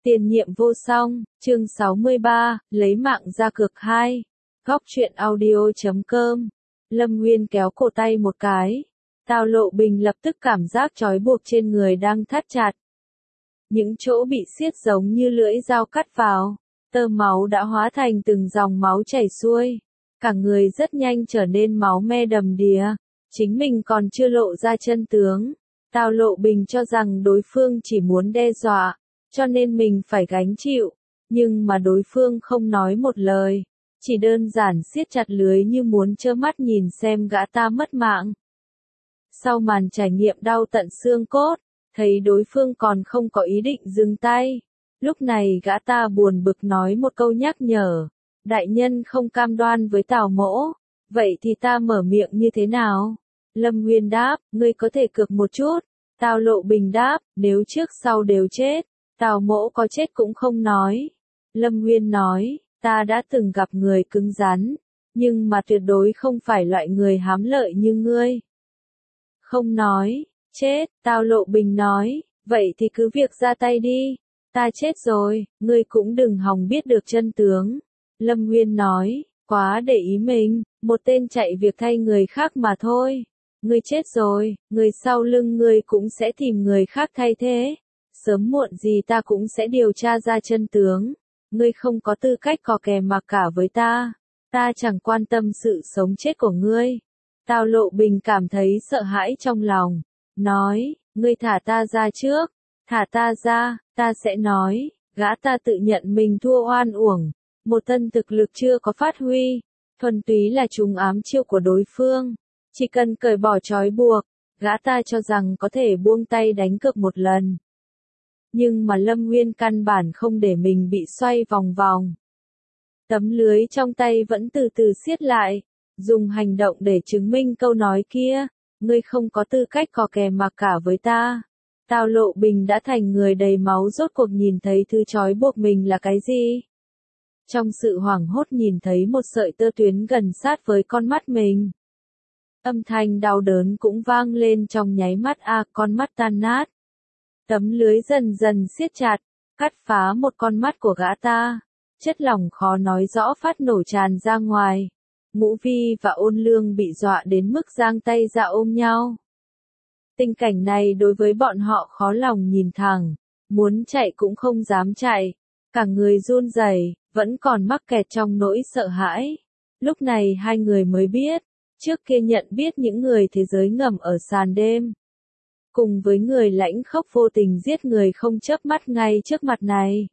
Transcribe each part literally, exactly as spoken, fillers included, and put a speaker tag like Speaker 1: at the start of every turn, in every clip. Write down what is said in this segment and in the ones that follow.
Speaker 1: Tiền nhiệm vô song, chương sáu mươi ba, lấy mạng ra cược hai. Góc truyện audio chấm com. Lâm Nguyên kéo cổ tay một cái. Tào Lộ Bình lập tức cảm giác trói buộc trên người đang thắt chặt. Những chỗ bị siết giống như lưỡi dao cắt vào. Tơ máu đã hóa thành từng dòng máu chảy xuôi. Cả người rất nhanh trở nên máu me đầm đìa. Chính mình còn chưa lộ ra chân tướng. Tào Lộ Bình cho rằng đối phương chỉ muốn đe dọa, cho nên mình phải gánh chịu. Nhưng mà đối phương không nói một lời. Chỉ đơn giản siết chặt lưới như muốn trơ mắt nhìn xem gã ta mất mạng. Sau màn trải nghiệm đau tận xương cốt, thấy đối phương còn không có ý định dừng tay. Lúc này gã ta buồn bực nói một câu nhắc nhở. Đại nhân không cam đoan với Tào mỗ. Vậy thì ta mở miệng như thế nào? Lâm Nguyên đáp, ngươi có thể cược một chút. Tào Lộ Bình đáp, nếu trước sau đều chết, Tào mỗ có chết cũng không nói. Lâm Nguyên nói, ta đã từng gặp người cứng rắn, nhưng mà tuyệt đối không phải loại người hám lợi như ngươi. Không nói, chết, Tào Lộ Bình nói, vậy thì cứ việc ra tay đi, ta chết rồi, ngươi cũng đừng hòng biết được chân tướng. Lâm Nguyên nói, quá để ý mình, một tên chạy việc thay người khác mà thôi. Ngươi chết rồi, người sau lưng ngươi cũng sẽ tìm người khác thay thế. Sớm muộn gì ta cũng sẽ điều tra ra chân tướng. Ngươi không có tư cách cò kè mặc cả với ta. Ta chẳng quan tâm sự sống chết của ngươi. Tào Lộ Bình cảm thấy sợ hãi trong lòng. Nói, ngươi thả ta ra trước. Thả ta ra, ta sẽ nói. Gã ta tự nhận mình thua oan uổng. Một thân thực lực chưa có phát huy. Thuần túy là trúng ám chiêu của đối phương. Chỉ cần cởi bỏ trói buộc, gã ta cho rằng có thể buông tay đánh cược một lần. Nhưng mà Lâm Nguyên căn bản không để mình bị xoay vòng vòng. Tấm lưới trong tay vẫn từ từ siết lại, dùng hành động để chứng minh câu nói kia, ngươi không có tư cách cò kè mặc cả với ta. Tào Lộ Bình đã thành người đầy máu rốt cuộc nhìn thấy thứ trói buộc mình là cái gì. Trong sự hoảng hốt nhìn thấy một sợi tơ tuyến gần sát với con mắt mình. Âm thanh đau đớn cũng vang lên trong nháy mắt a à, con mắt tan nát. Tấm lưới dần dần siết chặt, cắt phá một con mắt của gã ta. Chất lỏng khó nói rõ phát nổ tràn ra ngoài. Ngũ Vi và Ôn Lương bị dọa đến mức giang tay ra ôm nhau. Tình cảnh này đối với bọn họ khó lòng nhìn thẳng. Muốn chạy cũng không dám chạy. Cả người run rẩy, vẫn còn mắc kẹt trong nỗi sợ hãi. Lúc này hai người mới biết. Trước kia nhận biết những người thế giới ngầm ở sàn đêm. Cùng với người lãnh khốc vô tình giết người không chớp mắt ngay trước mặt này.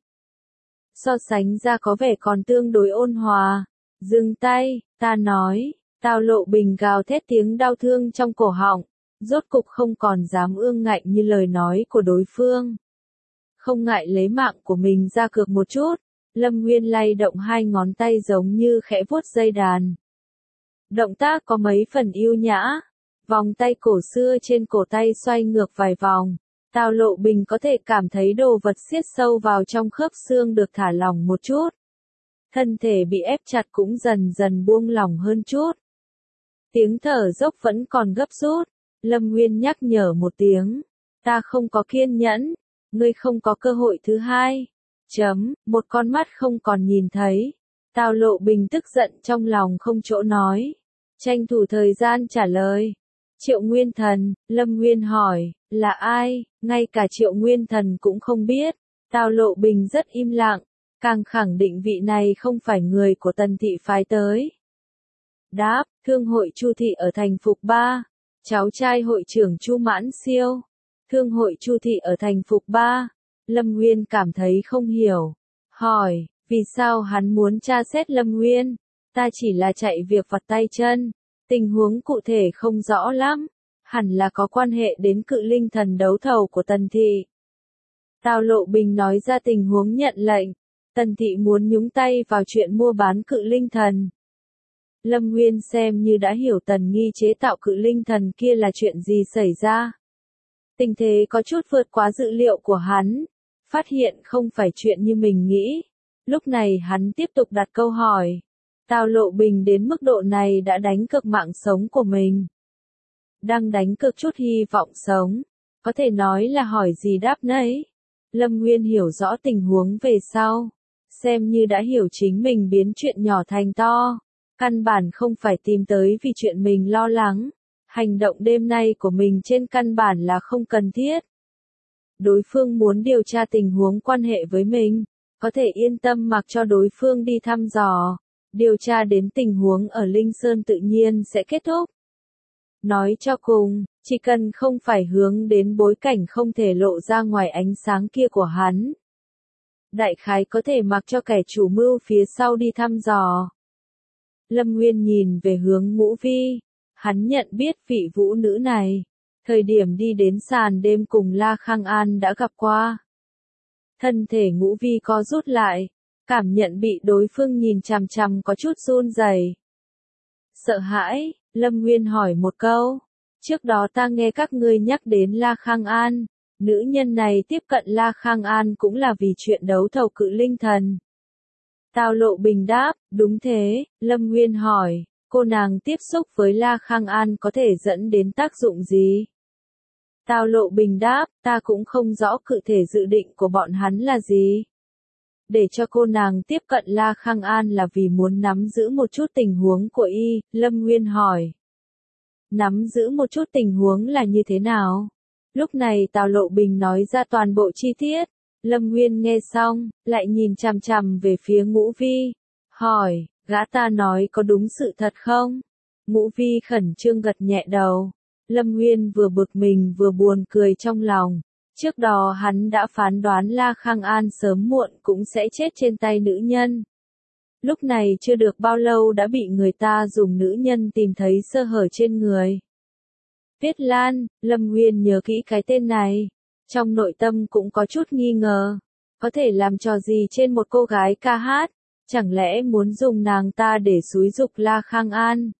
Speaker 1: So sánh ra có vẻ còn tương đối ôn hòa. Dừng tay, ta nói, Tào Lộ Bình gào thét tiếng đau thương trong cổ họng. Rốt cục không còn dám ương ngạnh như lời nói của đối phương. Không ngại lấy mạng của mình ra cược một chút. Lâm Nguyên lay động hai ngón tay giống như khẽ vuốt dây đàn. Động tác có mấy phần yêu nhã, vòng tay cổ xưa trên cổ tay xoay ngược vài vòng. Tào Lộ Bình có thể cảm thấy đồ vật siết sâu vào trong khớp xương được thả lỏng một chút. Thân thể bị ép chặt cũng dần dần buông lỏng hơn chút. Tiếng thở dốc vẫn còn gấp rút. Lâm Nguyên nhắc nhở một tiếng. Ta không có kiên nhẫn, ngươi không có cơ hội thứ hai. Chấm, một con mắt không còn nhìn thấy. Tào Lộ Bình tức giận trong lòng không chỗ nói. Tranh thủ thời gian trả lời. Triệu Nguyên Thần, Lâm Nguyên hỏi, là ai? Ngay cả Triệu Nguyên Thần cũng không biết. Tào Lộ Bình rất im lặng, càng khẳng định vị này không phải người của Tần thị phái tới. Đáp, Thương hội Chu thị ở thành Phục Ba, cháu trai hội trưởng Chu Mãn Siêu. Thương hội Chu thị ở thành Phục Ba. Lâm Nguyên cảm thấy không hiểu. Hỏi, vì sao hắn muốn tra xét Lâm Nguyên? Ta chỉ là chạy việc vặt tay chân. Tình huống cụ thể không rõ lắm. Hẳn là có quan hệ đến cự linh thần đấu thầu của Tần thị. Tào Lộ Bình nói ra tình huống nhận lệnh. Tần thị muốn nhúng tay vào chuyện mua bán cự linh thần. Lâm Nguyên xem như đã hiểu Tần Nghi chế tạo cự linh thần kia là chuyện gì xảy ra. Tình thế có chút vượt quá dự liệu của hắn. Phát hiện không phải chuyện như mình nghĩ. Lúc này hắn tiếp tục đặt câu hỏi. Tào Lộ Bình đến mức độ này đã đánh cược mạng sống của mình. Đang đánh cược chút hy vọng sống. Có thể nói là hỏi gì đáp nấy. Lâm Nguyên hiểu rõ tình huống về sau. Xem như đã hiểu chính mình biến chuyện nhỏ thành to. Căn bản không phải tìm tới vì chuyện mình lo lắng. Hành động đêm nay của mình trên căn bản là không cần thiết. Đối phương muốn điều tra tình huống quan hệ với mình. Có thể yên tâm mặc cho đối phương đi thăm dò. Điều tra đến tình huống ở Linh Sơn tự nhiên sẽ kết thúc. Nói cho cùng, chỉ cần không phải hướng đến bối cảnh không thể lộ ra ngoài ánh sáng kia của hắn. Đại khái có thể mặc cho kẻ chủ mưu phía sau đi thăm dò. Lâm Nguyên nhìn về hướng Ngũ Vi. Hắn nhận biết vị vũ nữ này. Thời điểm đi đến sàn đêm cùng La Khang An đã gặp qua. Thân thể Ngũ Vi co rút lại. Cảm nhận bị đối phương nhìn chằm chằm có chút run rẩy. Sợ hãi, Lâm Nguyên hỏi một câu. Trước đó ta nghe các ngươi nhắc đến La Khang An. Nữ nhân này tiếp cận La Khang An cũng là vì chuyện đấu thầu cự linh thần. Tào Lộ Bình đáp, đúng thế, Lâm Nguyên hỏi, cô nàng tiếp xúc với La Khang An có thể dẫn đến tác dụng gì? Tào Lộ Bình đáp, ta cũng không rõ cụ thể dự định của bọn hắn là gì. Để cho cô nàng tiếp cận La Khang An là vì muốn nắm giữ một chút tình huống của y, Lâm Nguyên hỏi. Nắm giữ một chút tình huống là như thế nào? Lúc này Tào Lộ Bình nói ra toàn bộ chi tiết. Lâm Nguyên nghe xong, lại nhìn chằm chằm về phía Ngũ Vi. Hỏi, gã ta nói có đúng sự thật không? Ngũ Vi khẩn trương gật nhẹ đầu. Lâm Nguyên vừa bực mình vừa buồn cười trong lòng. Trước đó hắn đã phán đoán La Khang An sớm muộn cũng sẽ chết trên tay nữ nhân. Lúc này chưa được bao lâu đã bị người ta dùng nữ nhân tìm thấy sơ hở trên người. Tuyết Lan, Lâm Nguyên nhớ kỹ cái tên này. Trong nội tâm cũng có chút nghi ngờ. Có thể làm trò gì trên một cô gái ca hát? Chẳng lẽ muốn dùng nàng ta để xúi giục La Khang An?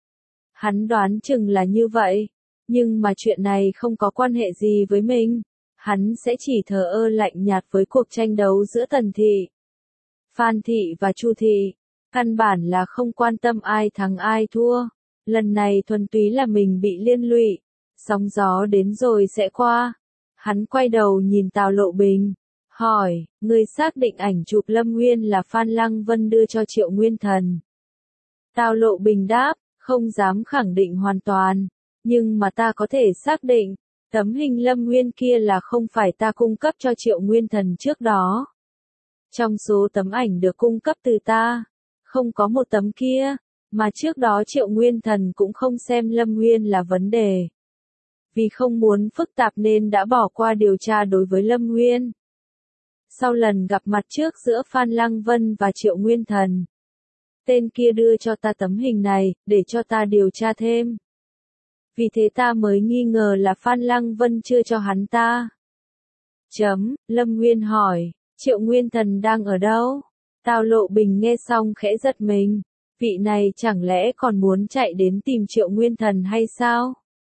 Speaker 1: Hắn đoán chừng là như vậy. Nhưng mà chuyện này không có quan hệ gì với mình. Hắn sẽ chỉ thờ ơ lạnh nhạt với cuộc tranh đấu giữa Tần Thị, Phan Thị và Chu Thị. Căn bản là không quan tâm ai thắng ai thua. Lần này thuần túy là mình bị liên lụy. Sóng gió đến rồi sẽ qua. Hắn quay đầu nhìn Tào Lộ Bình. Hỏi, người xác định ảnh chụp Lâm Nguyên là Phan Lăng Vân đưa cho Triệu Nguyên Thần. Tào Lộ Bình đáp, không dám khẳng định hoàn toàn. Nhưng mà ta có thể xác định. Tấm hình Lâm Nguyên kia là không phải ta cung cấp cho Triệu Nguyên Thần trước đó. Trong số tấm ảnh được cung cấp từ ta, không có một tấm kia, mà trước đó Triệu Nguyên Thần cũng không xem Lâm Nguyên là vấn đề. Vì không muốn phức tạp nên đã bỏ qua điều tra đối với Lâm Nguyên. Sau lần gặp mặt trước giữa Phan Lăng Vân và Triệu Nguyên Thần, tên kia đưa cho ta tấm hình này, để cho ta điều tra thêm. Vì thế ta mới nghi ngờ là Phan Lăng Vân chưa cho hắn ta. Chấm, Lâm Nguyên hỏi, Triệu Nguyên Thần đang ở đâu? Tào Lộ Bình nghe xong khẽ giật mình. Vị này chẳng lẽ còn muốn chạy đến tìm Triệu Nguyên Thần hay sao?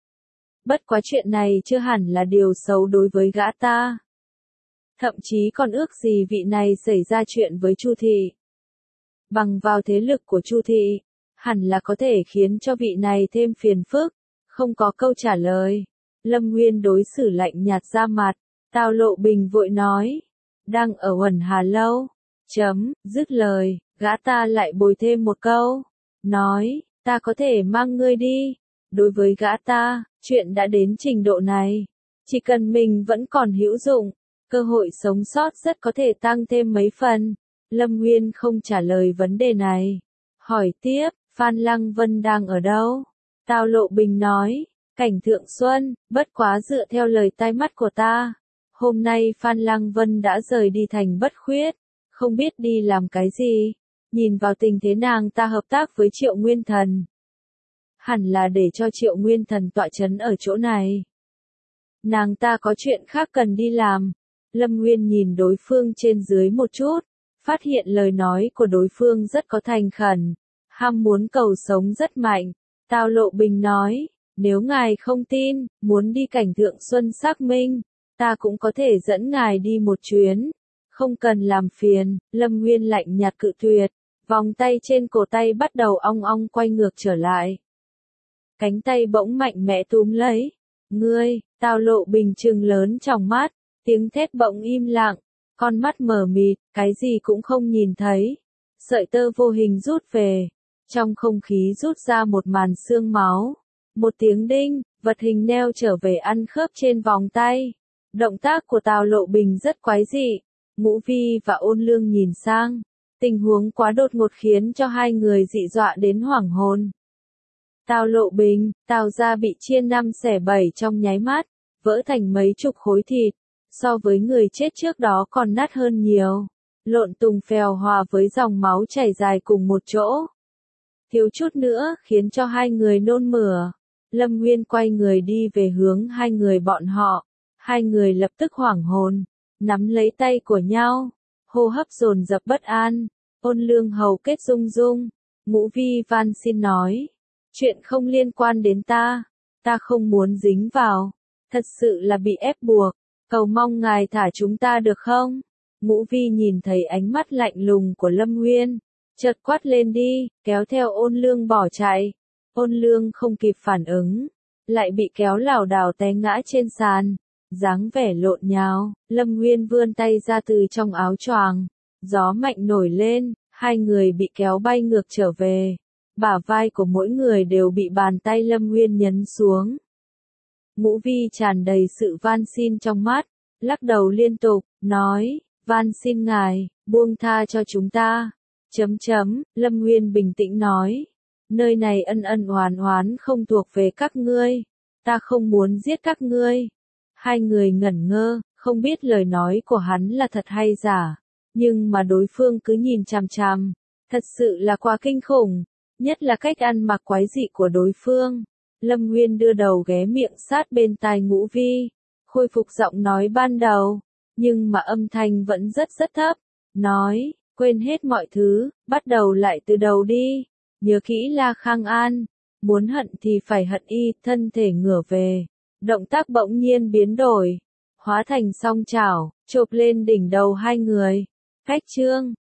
Speaker 1: Bất quá chuyện này chưa hẳn là điều xấu đối với gã ta. Thậm chí còn ước gì vị này xảy ra chuyện với Chu Thị. Bằng vào thế lực của Chu Thị, hẳn là có thể khiến cho vị này thêm phiền phức. Không có câu trả lời. Lâm Nguyên đối xử lạnh nhạt ra mặt. Tào Lộ Bình vội nói. Đang ở Uẩn Hà Lâu. Chấm, dứt lời, gã ta lại bồi thêm một câu. Nói, ta có thể mang ngươi đi. Đối với gã ta, chuyện đã đến trình độ này. Chỉ cần mình vẫn còn hữu dụng, cơ hội sống sót rất có thể tăng thêm mấy phần. Lâm Nguyên không trả lời vấn đề này. Hỏi tiếp, Phan Lăng Vân đang ở đâu? Tào Lộ Bình nói, cảnh Thượng Xuân, bất quá dựa theo lời tai mắt của ta. Hôm nay Phan Lăng Vân đã rời đi thành Bất Khuyết, không biết đi làm cái gì. Nhìn vào tình thế nàng ta hợp tác với Triệu Nguyên Thần. Hẳn là để cho Triệu Nguyên Thần tọa chấn ở chỗ này. Nàng ta có chuyện khác cần đi làm. Lâm Nguyên nhìn đối phương trên dưới một chút, phát hiện lời nói của đối phương rất có thành khẩn, ham muốn cầu sống rất mạnh. Tào Lộ Bình nói, nếu ngài không tin, muốn đi cảnh Thượng Xuân xác minh, ta cũng có thể dẫn ngài đi một chuyến. Không cần làm phiền, Lâm Nguyên lạnh nhạt cự tuyệt, vòng tay trên cổ tay bắt đầu ong ong quay ngược trở lại. Cánh tay bỗng mạnh mẽ túm lấy. Ngươi, Tào Lộ Bình trừng lớn trong mắt, Tiếng thét bỗng im lặng, con mắt mờ mịt, cái gì cũng không nhìn thấy. Sợi tơ vô hình rút về, trong không khí rút ra một màn xương máu. Một tiếng đinh, vật hình neo trở về ăn khớp trên vòng tay. Động tác của Tào Lộ Bình rất quái dị. Ngũ Vi và Ôn Lương nhìn sang. Tình huống quá đột ngột khiến cho hai người dị dọa đến hoảng hồn. Tào Lộ Bình, Tào gia bị chia năm xẻ bảy trong nháy mắt, vỡ thành mấy chục khối thịt. So với người chết trước đó còn nát hơn nhiều. Lộn tùng phèo hòa với dòng máu chảy dài cùng một chỗ. Thiếu chút nữa khiến cho hai người nôn mửa. Lâm Nguyên quay người đi về hướng hai người bọn họ. Hai người lập tức hoảng hồn, nắm lấy tay của nhau, hô hấp dồn dập bất an. Ôn Lương hầu kết rung rung. Ngũ Vi van xin nói, chuyện không liên quan đến ta, ta không muốn dính vào, thật sự là bị ép buộc, cầu mong ngài thả chúng ta được không? Ngũ Vi nhìn thấy ánh mắt lạnh lùng của Lâm Nguyên, chợt quát lên đi, kéo theo Ôn Lương bỏ chạy. Ôn Lương không kịp phản ứng, lại bị kéo lảo đảo té ngã trên sàn, dáng vẻ lộn nhào. Lâm Nguyên vươn tay ra từ trong áo choàng, gió mạnh nổi lên, hai người bị kéo bay ngược trở về. Bả vai của mỗi người đều bị bàn tay Lâm Nguyên nhấn xuống. Ngũ Vi tràn đầy sự van xin trong mắt, lắc đầu liên tục, nói, van xin ngài, buông tha cho chúng ta. Chấm chấm, Lâm Nguyên bình tĩnh nói, nơi này ân ân oán oán không thuộc về các ngươi, ta không muốn giết các ngươi. Hai người ngẩn ngơ, không biết lời nói của hắn là thật hay giả, nhưng mà đối phương cứ nhìn chằm chằm, thật sự là quá kinh khủng, nhất là cách ăn mặc quái dị của đối phương. Lâm Nguyên đưa đầu ghé miệng sát bên tai Ngũ Vi, khôi phục giọng nói ban đầu, nhưng mà âm thanh vẫn rất rất thấp, nói, quên hết mọi thứ, bắt đầu lại từ đầu đi, nhớ kỹ La Khang An, muốn hận thì phải hận y. Thân thể ngửa về, động tác bỗng nhiên biến đổi, hóa thành song chảo, chộp lên đỉnh đầu hai người. Cách chương